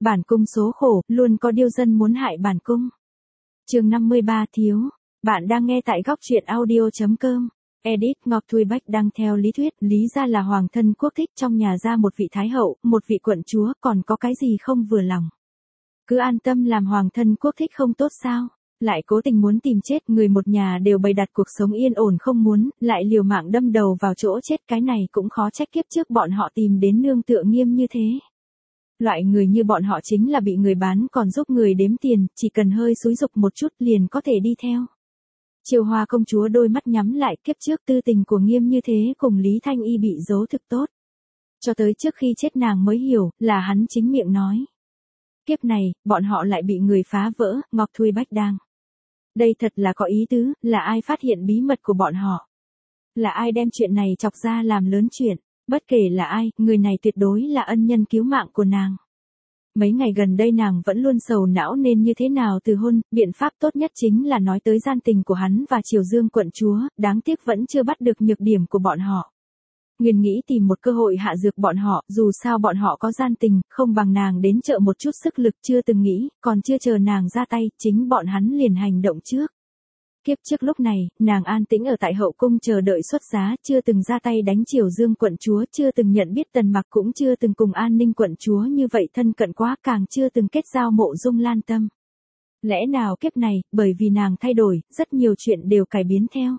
Bản cung số khổ, luôn có điêu dân muốn hại bản cung. Chương 53 thiếu. Bạn đang nghe tại góc truyện audio.com. Edit Ngọc Thùy Bách đăng theo lý thuyết, lý ra là hoàng thân quốc thích, trong nhà ra một vị thái hậu, một vị quận chúa, còn có cái gì không vừa lòng. Cứ an tâm làm hoàng thân quốc thích không tốt sao? Lại cố tình muốn tìm chết, người một nhà đều bày đặt cuộc sống yên ổn không muốn, lại liều mạng đâm đầu vào chỗ chết, cái này cũng khó trách kiếp trước bọn họ tìm đến nương tựa Nghiêm như thế. Loại người như bọn họ chính là bị người bán còn giúp người đếm tiền, chỉ cần hơi xúi giục một chút liền có thể đi theo. Chiêu Hoa công chúa đôi mắt nhắm lại, kiếp trước tư tình của Nghiêm như thế cùng Lý Thanh Y bị giấu thực tốt. Cho tới trước khi chết nàng mới hiểu, là hắn chính miệng nói. Kiếp này, bọn họ lại bị người phá vỡ, Ngọc Thùy Bách đang. Đây thật là có ý tứ, là ai phát hiện bí mật của bọn họ? Là ai đem chuyện này chọc ra làm lớn chuyện? Bất kể là ai, người này tuyệt đối là ân nhân cứu mạng của nàng. Mấy ngày gần đây nàng vẫn luôn sầu não nên như thế nào từ hôn, biện pháp tốt nhất chính là nói tới gian tình của hắn và Triều Dương quận chúa, đáng tiếc vẫn chưa bắt được nhược điểm của bọn họ. Nguyên nghĩ tìm một cơ hội hạ dược bọn họ, dù sao bọn họ có gian tình, không bằng nàng đến trợ một chút sức lực, chưa từng nghĩ, còn chưa chờ nàng ra tay, chính bọn hắn liền hành động trước. Kiếp trước lúc này, nàng an tĩnh ở tại hậu cung chờ đợi xuất giá, chưa từng ra tay đánh Triều Dương quận chúa, chưa từng nhận biết Tần Mặc, cũng chưa từng cùng An Ninh quận chúa như vậy thân cận quá, càng chưa từng kết giao Mộ Dung Lan Tâm. Lẽ nào kiếp này, bởi vì nàng thay đổi, rất nhiều chuyện đều cải biến theo.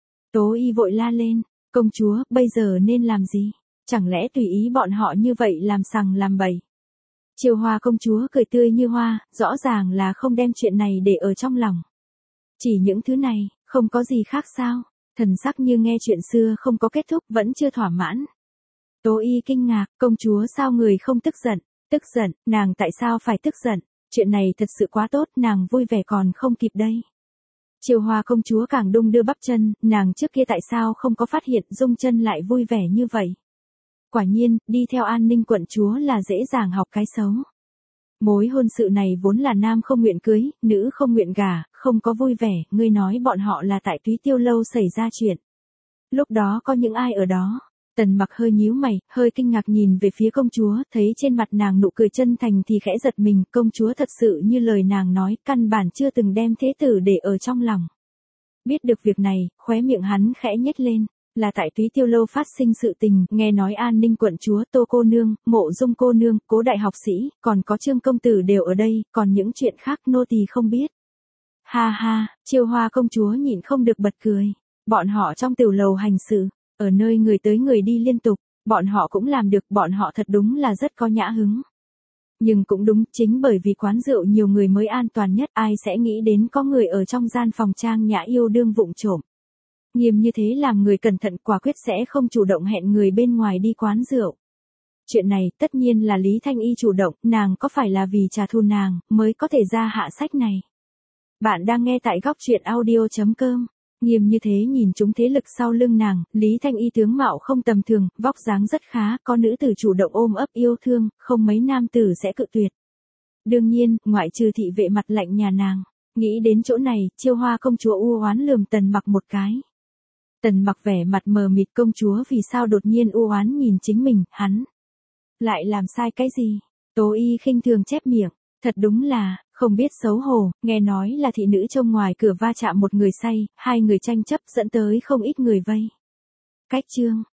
Tố Y vội la lên, công chúa, bây giờ nên làm gì? Chẳng lẽ tùy ý bọn họ như vậy làm sằng làm bậy? Chiêu Hoa công chúa cười tươi như hoa, rõ ràng là không đem chuyện này để ở trong lòng. Chỉ những thứ này, không có gì khác sao? Thần sắc như nghe chuyện xưa không có kết thúc, vẫn chưa thỏa mãn. Tố Y kinh ngạc, công chúa sao người không tức giận? Tức giận, nàng tại sao phải tức giận? Chuyện này thật sự quá tốt, nàng vui vẻ còn không kịp đây. Chiêu Hoa công chúa càng đung đưa bắp chân, nàng trước kia tại sao không có phát hiện Dung Chân lại vui vẻ như vậy? Quả nhiên, đi theo An Ninh quận chúa là dễ dàng học cái xấu. Mối hôn sự này vốn là nam không nguyện cưới, nữ không nguyện gả, không có vui vẻ, ngươi nói bọn họ là tại Túy Tiêu lâu xảy ra chuyện. Lúc đó có những ai ở đó? Tần Mặc hơi nhíu mày, hơi kinh ngạc nhìn về phía công chúa, thấy trên mặt nàng nụ cười chân thành thì khẽ giật mình, công chúa thật sự như lời nàng nói, căn bản chưa từng đem thế tử để ở trong lòng. Biết được việc này, khóe miệng hắn khẽ nhếch lên. Là tại Túy Tiêu lâu phát sinh sự tình, nghe nói An Ninh quận chúa, Tô cô nương, Mộ Dung cô nương, Cố đại học sĩ, còn có Trương công tử đều ở đây, còn những chuyện khác nô tỳ không biết. Ha ha, Chiêu Hoa công chúa nhịn không được bật cười. Bọn họ trong tiểu lầu hành sự, ở nơi người tới người đi liên tục, bọn họ cũng làm được, bọn họ thật đúng là rất có nhã hứng. Nhưng cũng đúng, chính bởi vì quán rượu nhiều người mới an toàn nhất, ai sẽ nghĩ đến có người ở trong gian phòng trang nhã yêu đương vụng trộm. Nghiêm như thế làm người cẩn thận, quả quyết sẽ không chủ động hẹn người bên ngoài đi quán rượu. Chuyện này tất nhiên là Lý Thanh Y chủ động, nàng có phải là vì trả thù nàng mới có thể ra hạ sách này. Bạn đang nghe tại góc truyện audio.com. Nghiêm như thế nhìn chúng thế lực sau lưng nàng, Lý Thanh Y tướng mạo không tầm thường, vóc dáng rất khá, có nữ tử chủ động ôm ấp yêu thương, không mấy nam tử sẽ cự tuyệt. Đương nhiên, ngoại trừ thị vệ mặt lạnh nhà nàng. Nghĩ đến chỗ này, Chiêu Hoa công chúa u oán lườm Tần Mặc một cái. Tần Mặc vẻ mặt mờ mịt, công chúa vì sao đột nhiên u oán nhìn chính mình, hắn lại làm sai cái gì? Tố Y khinh thường chép miệng, thật đúng là không biết xấu hổ, nghe nói là thị nữ trông ngoài cửa va chạm một người say, hai người tranh chấp dẫn tới không ít người vây. Cách chương